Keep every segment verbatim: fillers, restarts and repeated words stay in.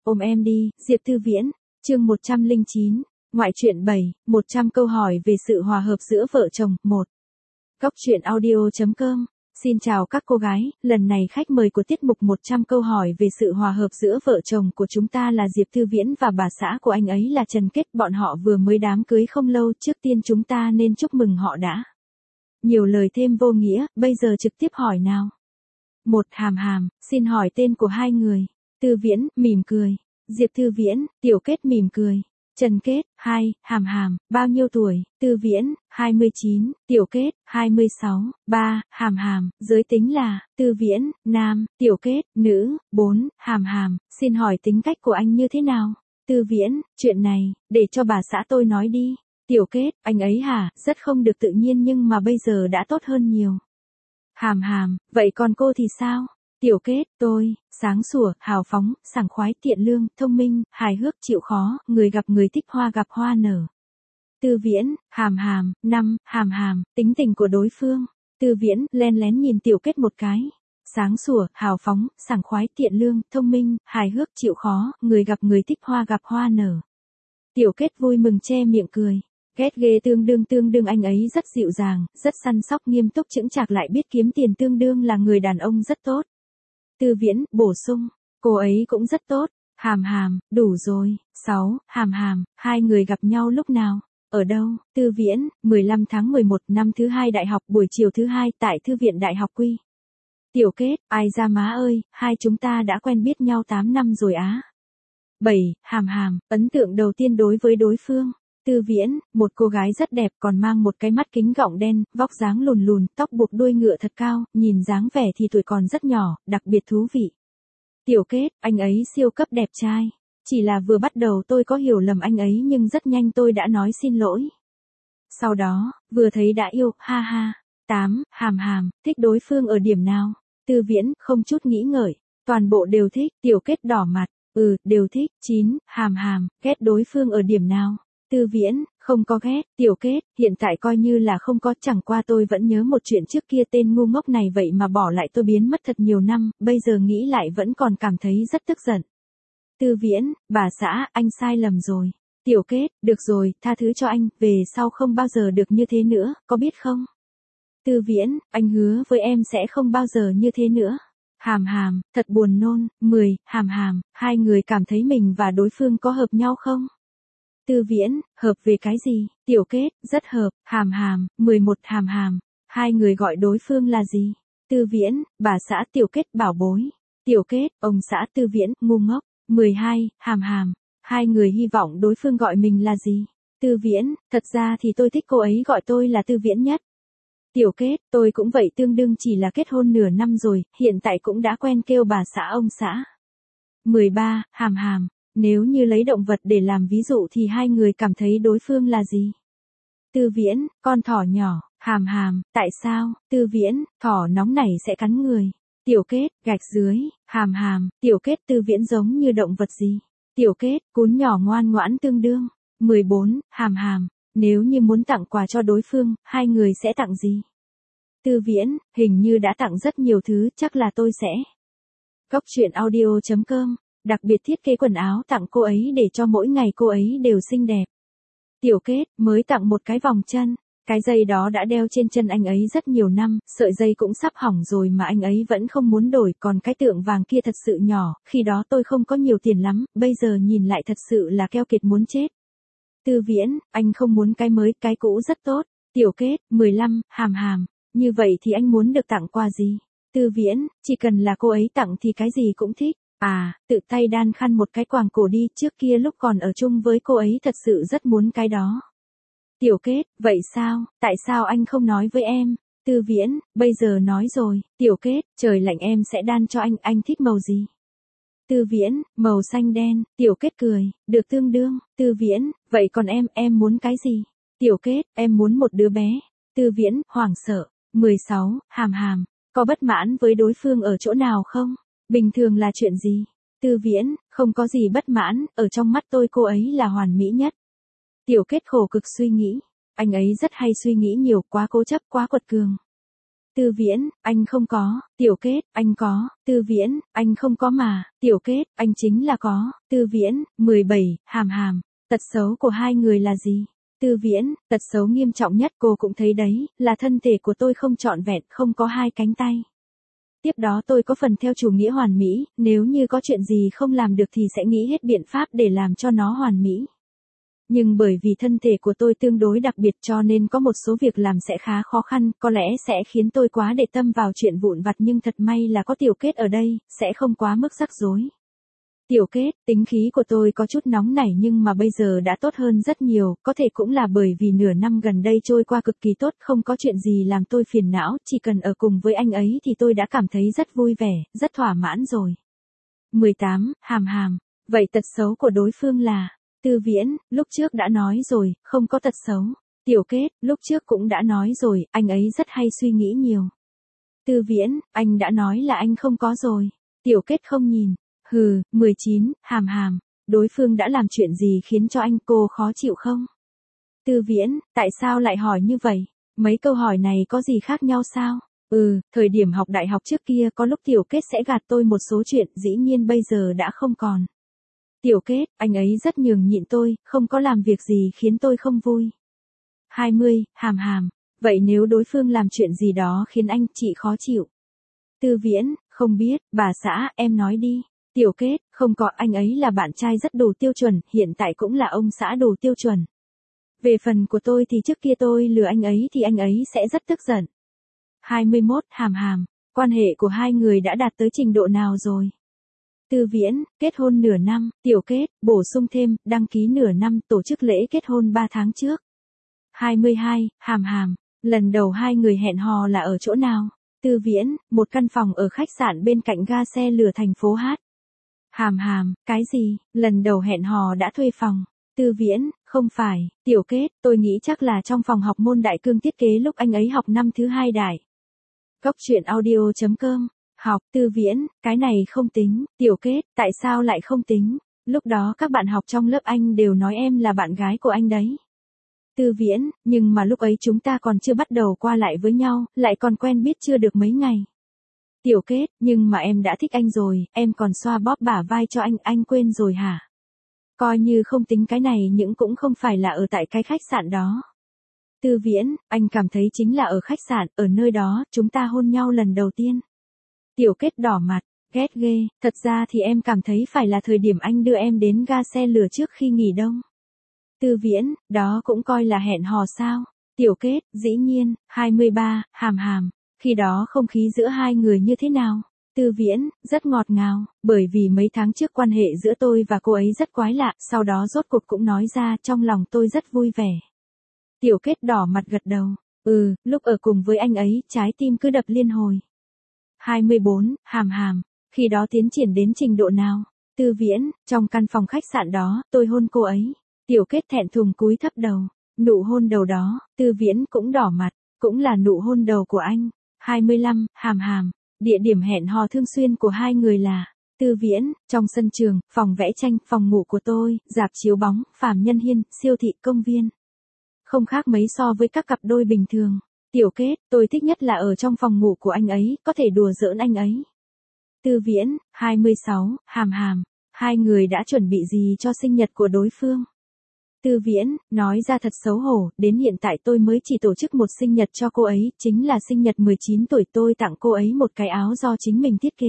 ôm em đi, Diệp Tư Viễn, chương một trăm lẻ chín, ngoại truyện bảy, một trăm câu hỏi về sự hòa hợp giữa vợ chồng, một. Góc truyện audio chấm com. Xin chào các cô gái, lần này khách mời của tiết mục một trăm câu hỏi về sự hòa hợp giữa vợ chồng của chúng ta là Diệp Tư Viễn và bà xã của anh ấy là Trần Kết. Bọn họ vừa mới đám cưới không lâu, trước tiên chúng ta nên chúc mừng họ đã. Nhiều lời thêm vô nghĩa, bây giờ trực tiếp hỏi nào. Một. Hàm Hàm, xin hỏi tên của hai người. Tư Viễn, mỉm cười. Diệp Tư Viễn, Tiểu Kết mỉm cười. Trần Kết. Hai. Hàm Hàm, bao nhiêu tuổi? Tư Viễn, hai mươi chín, Tiểu Kết, hai mươi sáu. Ba. Hàm Hàm, giới tính là? Tư Viễn, nam, Tiểu Kết, nữ. Bốn. Hàm Hàm, xin hỏi tính cách của anh như thế nào? Tư Viễn, chuyện này, để cho bà xã tôi nói đi. Tiểu Kết, anh ấy hả, rất không được tự nhiên nhưng mà bây giờ đã tốt hơn nhiều. Hàm Hàm, vậy còn cô thì sao? Tiểu Kết, tôi, sáng sủa, hào phóng, sảng khoái, tiện lương, thông minh, hài hước, chịu khó, người gặp người thích hoa gặp hoa nở. Tư Viễn, Hàm Hàm. Năm. Hàm Hàm, tính tình của đối phương. Tư Viễn, len lén nhìn Tiểu Kết một cái. Sáng sủa, hào phóng, sảng khoái, tiện lương, thông minh, hài hước, chịu khó, người gặp người thích hoa gặp hoa nở. Tiểu Kết vui mừng che miệng cười. Ghét ghê tương đương tương đương anh ấy rất dịu dàng, rất săn sóc nghiêm túc chững chạc lại biết kiếm tiền tương đương là người đàn ông rất tốt. Tư Viễn, bổ sung, cô ấy cũng rất tốt. Hàm Hàm, đủ rồi. Sáu. Hàm Hàm, hai người gặp nhau lúc nào? Ở đâu? Tư Viễn, mười lăm tháng mười một năm thứ hai đại học buổi chiều thứ hai tại Thư viện Đại học Quy. Tiểu Kết, ai ra má ơi, hai chúng ta đã quen biết nhau tám năm rồi á. Bảy. Hàm Hàm, ấn tượng đầu tiên đối với đối phương. Tư Viễn, một cô gái rất đẹp còn mang một cái mắt kính gọng đen, vóc dáng lùn lùn, tóc buộc đuôi ngựa thật cao, nhìn dáng vẻ thì tuổi còn rất nhỏ, đặc biệt thú vị. Tiểu Kết, anh ấy siêu cấp đẹp trai. Chỉ là vừa bắt đầu tôi có hiểu lầm anh ấy nhưng rất nhanh tôi đã nói xin lỗi. Sau đó, vừa thấy đã yêu, ha ha. Tám. Hàm Hàm, thích đối phương ở điểm nào? Tư Viễn, không chút nghĩ ngợi, toàn bộ đều thích. Tiểu Kết đỏ mặt, ừ, đều thích. Chín. Hàm Hàm, ghét đối phương ở điểm nào? Tư Viễn, không có ghét. Tiểu Kết, hiện tại coi như là không có, chẳng qua tôi vẫn nhớ một chuyện trước kia tên ngu ngốc này vậy mà bỏ lại tôi biến mất thật nhiều năm, bây giờ nghĩ lại vẫn còn cảm thấy rất tức giận. Tư Viễn, bà xã, anh sai lầm rồi. Tiểu Kết, được rồi, tha thứ cho anh, về sau không bao giờ được như thế nữa, có biết không? Tư Viễn, anh hứa với em sẽ không bao giờ như thế nữa. Hàm Hàm, thật buồn nôn. Mười. Hàm Hàm, hai người cảm thấy mình và đối phương có hợp nhau không? Tư Viễn, hợp về cái gì? Tiểu Kết, rất hợp. Hàm Hàm. Mười một. Hàm Hàm, hai người gọi đối phương là gì? Tư Viễn, bà xã. Tiểu Kết, bảo bối. Tiểu Kết, ông xã. Tư Viễn, ngu ngốc. Mười hai. Hàm Hàm, hai người hy vọng đối phương gọi mình là gì? Tư Viễn, thật ra thì tôi thích cô ấy gọi tôi là Tư Viễn nhất. Tiểu Kết, tôi cũng vậy, tương đương chỉ là kết hôn nửa năm rồi, hiện tại cũng đã quen kêu bà xã ông xã. Mười ba. Hàm Hàm, nếu như lấy động vật để làm ví dụ thì hai người cảm thấy đối phương là gì? Tư Viễn, con thỏ nhỏ. Hàm Hàm, tại sao? Tư Viễn, thỏ nóng nảy sẽ cắn người. Tiểu Kết, gạch dưới. Hàm Hàm, Tiểu Kết, Tư Viễn giống như động vật gì? Tiểu Kết, cún nhỏ ngoan ngoãn tương đương. Mười bốn. Hàm Hàm, nếu như muốn tặng quà cho đối phương, hai người sẽ tặng gì? Tư Viễn, hình như đã tặng rất nhiều thứ, chắc là tôi sẽ. Góc truyện audio chấm com, đặc biệt thiết kế quần áo tặng cô ấy để cho mỗi ngày cô ấy đều xinh đẹp. Tiểu Kết, mới tặng một cái vòng chân. Cái dây đó đã đeo trên chân anh ấy rất nhiều năm, sợi dây cũng sắp hỏng rồi mà anh ấy vẫn không muốn đổi, còn cái tượng vàng kia thật sự nhỏ, khi đó tôi không có nhiều tiền lắm, bây giờ nhìn lại thật sự là keo kiệt muốn chết. Tư Viễn, anh không muốn cái mới, cái cũ rất tốt. Tiểu Kết. Mười lăm. Hàm Hàm, như vậy thì anh muốn được tặng quà gì? Tư Viễn, chỉ cần là cô ấy tặng thì cái gì cũng thích. À, tự tay đan khăn một cái quàng cổ đi, trước kia lúc còn ở chung với cô ấy thật sự rất muốn cái đó. Tiểu Kết, vậy sao, tại sao anh không nói với em? Tư Viễn, bây giờ nói rồi. Tiểu Kết, trời lạnh em sẽ đan cho anh, anh thích màu gì? Tư Viễn, màu xanh đen. Tiểu Kết cười, được tương đương. Tư Viễn, vậy còn em, em muốn cái gì? Tiểu Kết, em muốn một đứa bé. Tư Viễn, hoảng sợ. Mười sáu. Hàm Hàm, có bất mãn với đối phương ở chỗ nào không? Bình thường là chuyện gì? Tư Viễn, không có gì bất mãn, ở trong mắt tôi cô ấy là hoàn mỹ nhất. Tiểu Kết khổ cực suy nghĩ, anh ấy rất hay suy nghĩ nhiều, quá cố chấp, quá quật cường. Tư Viễn, anh không có. Tiểu Kết, anh có. Tư Viễn, anh không có mà. Tiểu Kết, anh chính là có. Tư Viễn, mười bảy, hàm hàm. Tật xấu của hai người là gì? Tư Viễn, tật xấu nghiêm trọng nhất cô cũng thấy đấy, là thân thể của tôi không trọn vẹn, không có hai cánh tay. Tiếp đó tôi có phần theo chủ nghĩa hoàn mỹ, nếu như có chuyện gì không làm được thì sẽ nghĩ hết biện pháp để làm cho nó hoàn mỹ. Nhưng bởi vì thân thể của tôi tương đối đặc biệt cho nên có một số việc làm sẽ khá khó khăn, có lẽ sẽ khiến tôi quá để tâm vào chuyện vụn vặt nhưng thật may là có Tiểu Kết ở đây, sẽ không quá mức rắc rối. Tiểu Kết, tính khí của tôi có chút nóng nảy nhưng mà bây giờ đã tốt hơn rất nhiều, có thể cũng là bởi vì nửa năm gần đây trôi qua cực kỳ tốt, không có chuyện gì làm tôi phiền não, chỉ cần ở cùng với anh ấy thì tôi đã cảm thấy rất vui vẻ, rất thỏa mãn rồi. mười tám, hàm hàm, vậy tật xấu của đối phương là? Tư Viễn, lúc trước đã nói rồi, không có tật xấu. Tiểu Kết, lúc trước cũng đã nói rồi, anh ấy rất hay suy nghĩ nhiều. Tư Viễn, anh đã nói là anh không có rồi. Tiểu Kết không nhìn. Hừ, mười chín, hàm hàm, đối phương đã làm chuyện gì khiến cho anh cô khó chịu không? Tư Viễn, tại sao lại hỏi như vậy? Mấy câu hỏi này có gì khác nhau sao? Ừ, thời điểm học đại học trước kia có lúc Tiểu Kết sẽ gạt tôi một số chuyện, dĩ nhiên bây giờ đã không còn. Tiểu Kết, anh ấy rất nhường nhịn tôi, không có làm việc gì khiến tôi không vui. hai mươi, hàm hàm, vậy nếu đối phương làm chuyện gì đó khiến anh chị khó chịu? Tư Viễn, không biết, bà xã, em nói đi. Tiểu Kết, không có, anh ấy là bạn trai rất đủ tiêu chuẩn, hiện tại cũng là ông xã đủ tiêu chuẩn. Về phần của tôi thì trước kia tôi lừa anh ấy thì anh ấy sẽ rất tức giận. hai mươi mốt, hàm hàm, quan hệ của hai người đã đạt tới trình độ nào rồi? Tư Viễn, kết hôn nửa năm. Tiểu Kết, bổ sung thêm, đăng ký nửa năm, tổ chức lễ kết hôn ba tháng trước. hai mươi hai, hàm hàm, lần đầu hai người hẹn hò là ở chỗ nào? Tư Viễn, một căn phòng ở khách sạn bên cạnh ga xe lửa thành phố Hát. Hàm hàm, cái gì, lần đầu hẹn hò đã thuê phòng? Tư Viễn, không phải. Tiểu Kết, tôi nghĩ chắc là trong phòng học môn đại cương thiết kế lúc anh ấy học năm thứ hai đại. Góc truyện audio chấm com. Học. Tư Viễn, cái này không tính. Tiểu Kết, tại sao lại không tính? Lúc đó các bạn học trong lớp anh đều nói em là bạn gái của anh đấy. Tư Viễn, nhưng mà lúc ấy chúng ta còn chưa bắt đầu qua lại với nhau, lại còn quen biết chưa được mấy ngày. Tiểu Kết, nhưng mà em đã thích anh rồi, em còn xoa bóp bả vai cho anh, anh quên rồi hả? Coi như không tính cái này nhưng cũng không phải là ở tại cái khách sạn đó. Tư Viễn, anh cảm thấy chính là ở khách sạn, ở nơi đó, chúng ta hôn nhau lần đầu tiên. Tiểu Kết đỏ mặt, ghét ghê, thật ra thì em cảm thấy phải là thời điểm anh đưa em đến ga xe lửa trước khi nghỉ đông. Tư Viễn, đó cũng coi là hẹn hò sao? Tiểu Kết, dĩ nhiên. hai mươi ba, hàm hàm, khi đó không khí giữa hai người như thế nào? Tư Viễn, rất ngọt ngào, bởi vì mấy tháng trước quan hệ giữa tôi và cô ấy rất quái lạ, sau đó rốt cuộc cũng nói ra, trong lòng tôi rất vui vẻ. Tiểu Kết đỏ mặt gật đầu, ừ, lúc ở cùng với anh ấy, trái tim cứ đập liên hồi. hai mươi bốn, hàm hàm, khi đó tiến triển đến trình độ nào? Tư Viễn, trong căn phòng khách sạn đó, tôi hôn cô ấy. Tiểu Kết thẹn thùng cúi thấp đầu, nụ hôn đầu đó, Tư Viễn cũng đỏ mặt, cũng là nụ hôn đầu của anh. hai mươi lăm, hàm hàm, địa điểm hẹn hò thường xuyên của hai người là? Tư Viễn, trong sân trường, phòng vẽ tranh, phòng ngủ của tôi, rạp chiếu bóng, Phạm Nhân Hiên, siêu thị, công viên. Không khác mấy so với các cặp đôi bình thường. Tiểu Kết, tôi thích nhất là ở trong phòng ngủ của anh ấy, có thể đùa giỡn anh ấy. Tư Viễn, hai mươi sáu, hàm hàm, hai người đã chuẩn bị gì cho sinh nhật của đối phương? Tư Viễn, nói ra thật xấu hổ, đến hiện tại tôi mới chỉ tổ chức một sinh nhật cho cô ấy, chính là sinh nhật mười chín tuổi tôi tặng cô ấy một cái áo do chính mình thiết kế.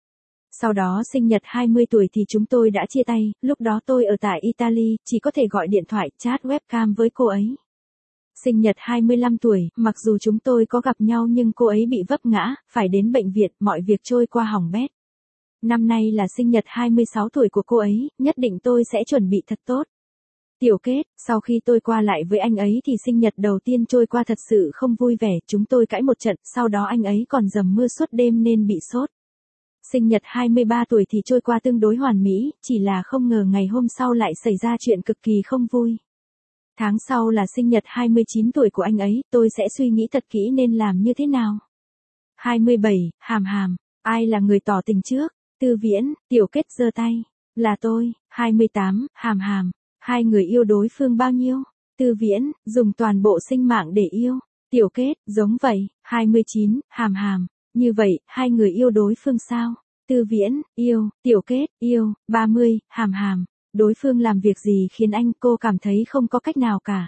Sau đó sinh nhật hai mươi tuổi thì chúng tôi đã chia tay, lúc đó tôi ở tại Italy, chỉ có thể gọi điện thoại, chat webcam với cô ấy. Sinh nhật hai mươi lăm tuổi, mặc dù chúng tôi có gặp nhau nhưng cô ấy bị vấp ngã, phải đến bệnh viện, mọi việc trôi qua hỏng bét. Năm nay là sinh nhật hai mươi sáu tuổi của cô ấy, nhất định tôi sẽ chuẩn bị thật tốt. Tiểu Kết, sau khi tôi qua lại với anh ấy thì sinh nhật đầu tiên trôi qua thật sự không vui vẻ, chúng tôi cãi một trận, sau đó anh ấy còn dầm mưa suốt đêm nên bị sốt. Sinh nhật hai mươi ba tuổi thì trôi qua tương đối hoàn mỹ, chỉ là không ngờ ngày hôm sau lại xảy ra chuyện cực kỳ không vui. Tháng sau là sinh nhật hai mươi chín tuổi của anh ấy, tôi sẽ suy nghĩ thật kỹ nên làm như thế nào. hai mươi bảy, hàm hàm, ai là người tỏ tình trước? Tư Viễn, Tiểu Kết giơ tay, là tôi. hai mươi tám, hàm hàm, hai người yêu đối phương bao nhiêu? Tư Viễn, dùng toàn bộ sinh mạng để yêu. Tiểu kết, giống vậy, hai mươi chín, hàm hàm. Như vậy, hai người yêu đối phương sao? Tư Viễn, yêu. Tiểu kết, yêu. ba mươi, hàm hàm. Đối phương làm việc gì khiến anh cô cảm thấy không có cách nào cả?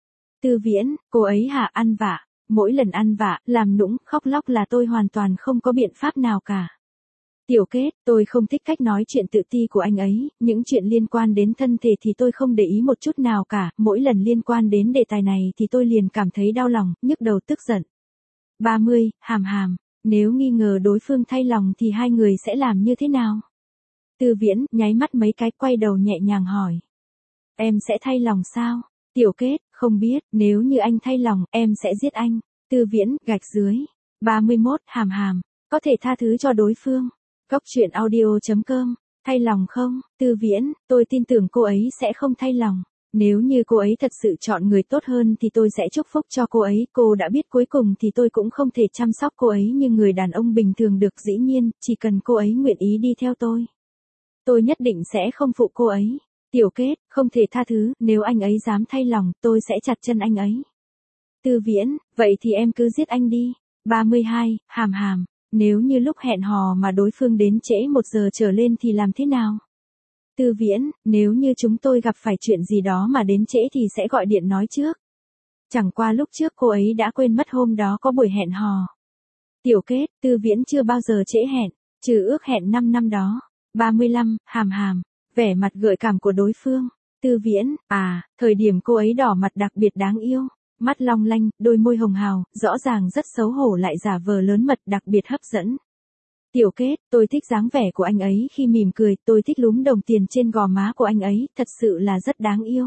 Tư Viễn, cô ấy hả ăn vạ. Mỗi lần ăn vạ, làm nũng, khóc lóc là tôi hoàn toàn không có biện pháp nào cả. Tiểu kết, tôi không thích cách nói chuyện tự ti của anh ấy, những chuyện liên quan đến thân thể thì tôi không để ý một chút nào cả, mỗi lần liên quan đến đề tài này thì tôi liền cảm thấy đau lòng, nhức đầu tức giận. ba mươi, hàm hàm, nếu nghi ngờ đối phương thay lòng thì hai người sẽ làm như thế nào? Tư Viễn, nháy mắt mấy cái quay đầu nhẹ nhàng hỏi. Em sẽ thay lòng sao? Tiểu kết, không biết, nếu như anh thay lòng, em sẽ giết anh. Tư Viễn, gạch dưới. ba mươi mốt, hàm hàm, có thể tha thứ cho đối phương. Góc truyện audio chấm com, thay lòng không? Tư Viễn, tôi tin tưởng cô ấy sẽ không thay lòng. Nếu như cô ấy thật sự chọn người tốt hơn thì tôi sẽ chúc phúc cho cô ấy. Cô đã biết cuối cùng thì tôi cũng không thể chăm sóc cô ấy như người đàn ông bình thường được, dĩ nhiên, chỉ cần cô ấy nguyện ý đi theo tôi. Tôi nhất định sẽ không phụ cô ấy. Tiểu kết, không thể tha thứ, nếu anh ấy dám thay lòng, tôi sẽ chặt chân anh ấy. Tư Viễn, vậy thì em cứ giết anh đi. ba mươi hai, hàm hàm, nếu như lúc hẹn hò mà đối phương đến trễ một giờ trở lên thì làm thế nào? Tư Viễn, nếu như chúng tôi gặp phải chuyện gì đó mà đến trễ thì sẽ gọi điện nói trước. Chẳng qua lúc trước cô ấy đã quên mất hôm đó có buổi hẹn hò. Tiểu kết, Tư Viễn chưa bao giờ trễ hẹn, trừ ước hẹn năm năm đó. ba mươi lăm, hàm hàm, vẻ mặt gợi cảm của đối phương. Tư Viễn, à, thời điểm cô ấy đỏ mặt đặc biệt đáng yêu. Mắt long lanh, đôi môi hồng hào, rõ ràng rất xấu hổ lại giả vờ lớn mật đặc biệt hấp dẫn. Tiểu kết, tôi thích dáng vẻ của anh ấy khi mỉm cười, tôi thích lúm đồng tiền trên gò má của anh ấy, thật sự là rất đáng yêu.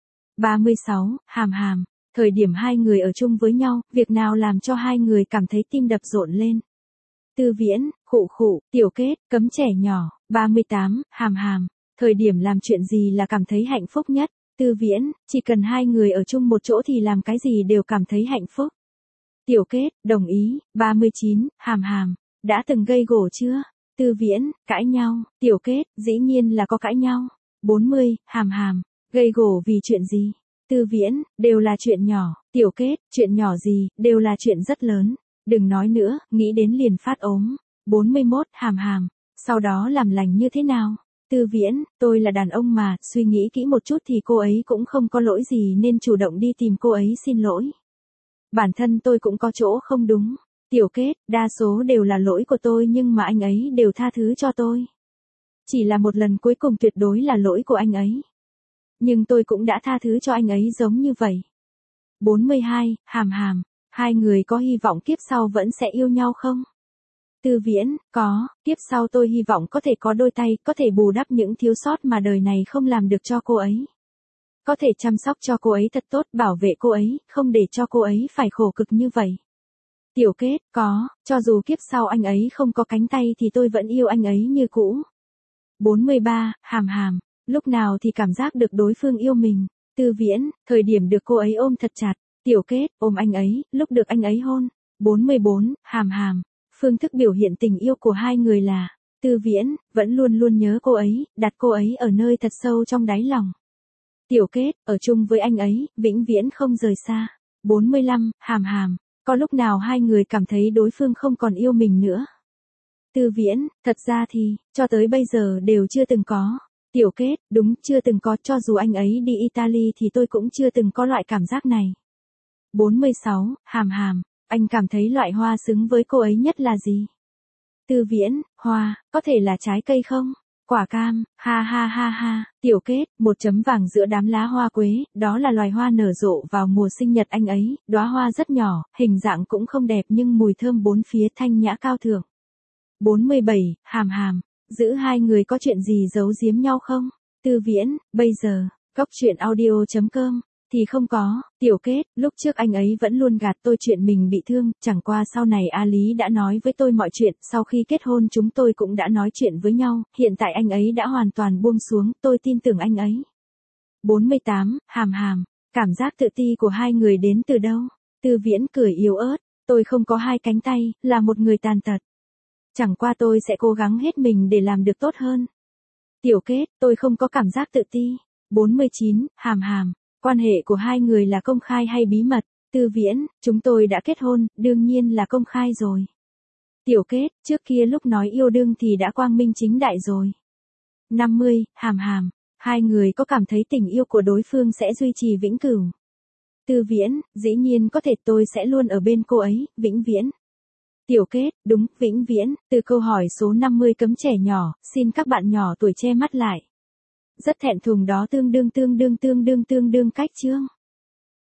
ba mươi sáu, hàm hàm, thời điểm hai người ở chung với nhau, việc nào làm cho hai người cảm thấy tim đập rộn lên? Tư Viễn, khụ khụ, tiểu kết, cấm trẻ nhỏ. ba mươi tám, hàm hàm, thời điểm làm chuyện gì là cảm thấy hạnh phúc nhất? Tư Viễn, chỉ cần hai người ở chung một chỗ thì làm cái gì đều cảm thấy hạnh phúc. Tiểu kết, đồng ý. ba mươi chín, hàm hàm, đã từng gây gổ chưa? Tư Viễn, cãi nhau. Tiểu kết, dĩ nhiên là có cãi nhau. bốn mươi, hàm hàm, gây gổ vì chuyện gì? Tư Viễn, đều là chuyện nhỏ. Tiểu kết, chuyện nhỏ gì, đều là chuyện rất lớn. Đừng nói nữa, nghĩ đến liền phát ốm. bốn mươi mốt, hàm hàm, sau đó làm lành như thế nào? Tư Viễn, tôi là đàn ông mà, suy nghĩ kỹ một chút thì cô ấy cũng không có lỗi gì nên chủ động đi tìm cô ấy xin lỗi. Bản thân tôi cũng có chỗ không đúng. Tiểu kết, đa số đều là lỗi của tôi nhưng mà anh ấy đều tha thứ cho tôi. Chỉ là một lần cuối cùng tuyệt đối là lỗi của anh ấy. Nhưng tôi cũng đã tha thứ cho anh ấy giống như vậy. bốn mươi hai, hàm hàm, hai người có hy vọng kiếp sau vẫn sẽ yêu nhau không? Tư Viễn, có, tiếp sau tôi hy vọng có thể có đôi tay, có thể bù đắp những thiếu sót mà đời này không làm được cho cô ấy. Có thể chăm sóc cho cô ấy thật tốt, bảo vệ cô ấy, không để cho cô ấy phải khổ cực như vậy. Tiểu kết, có, cho dù kiếp sau anh ấy không có cánh tay thì tôi vẫn yêu anh ấy như cũ. bốn mươi ba, hàm hàm, lúc nào thì cảm giác được đối phương yêu mình? Tư Viễn, thời điểm được cô ấy ôm thật chặt. Tiểu kết, ôm anh ấy, lúc được anh ấy hôn. bốn mươi bốn, hàm hàm, phương thức biểu hiện tình yêu của hai người là, Tư Viễn, vẫn luôn luôn nhớ cô ấy, đặt cô ấy ở nơi thật sâu trong đáy lòng. Tiểu kết, ở chung với anh ấy, vĩnh viễn không rời xa. bốn mươi lăm, hàm hàm, có lúc nào hai người cảm thấy đối phương không còn yêu mình nữa? Tư Viễn, thật ra thì, cho tới bây giờ đều chưa từng có. Tiểu kết, đúng, chưa từng có, cho dù anh ấy đi Italy thì tôi cũng chưa từng có loại cảm giác này. bốn mươi sáu, hàm hàm, anh cảm thấy loại hoa xứng với cô ấy nhất là gì? Tư Viễn, hoa, có thể là trái cây không? Quả cam, ha ha ha ha. Tiểu kết, một chấm vàng giữa đám lá hoa quế, đó là loài hoa nở rộ vào mùa sinh nhật anh ấy, đóa hoa rất nhỏ, hình dạng cũng không đẹp nhưng mùi thơm bốn phía thanh nhã cao thượng. bốn mươi bảy, hàm hàm, giữa hai người có chuyện gì giấu giếm nhau không? Tư Viễn, bây giờ, góc truyện audio chấm com, thì không có. Tiểu kết, lúc trước anh ấy vẫn luôn gạt tôi chuyện mình bị thương, chẳng qua sau này A Lý đã nói với tôi mọi chuyện, sau khi kết hôn chúng tôi cũng đã nói chuyện với nhau, hiện tại anh ấy đã hoàn toàn buông xuống, tôi tin tưởng anh ấy. bốn mươi tám, hàm hàm, cảm giác tự ti của hai người đến từ đâu? Tư Viễn cười yếu ớt, tôi không có hai cánh tay, là một người tàn tật. Chẳng qua tôi sẽ cố gắng hết mình để làm được tốt hơn. Tiểu kết, tôi không có cảm giác tự ti. bốn mươi chín, hàm hàm, quan hệ của hai người là công khai hay bí mật? Tư Viễn, chúng tôi đã kết hôn, đương nhiên là công khai rồi. Tiểu Kết, trước kia lúc nói yêu đương thì đã quang minh chính đại rồi. năm mươi, Hàm Hàm, hai người có cảm thấy tình yêu của đối phương sẽ duy trì vĩnh cửu? Tư Viễn, dĩ nhiên có thể, tôi sẽ luôn ở bên cô ấy, vĩnh viễn. Tiểu Kết, đúng, vĩnh viễn. Từ câu hỏi số năm mươi cấm trẻ nhỏ, xin các bạn nhỏ tuổi che mắt lại. Rất thẹn thùng đó, tương đương tương đương tương đương tương đương cách chương.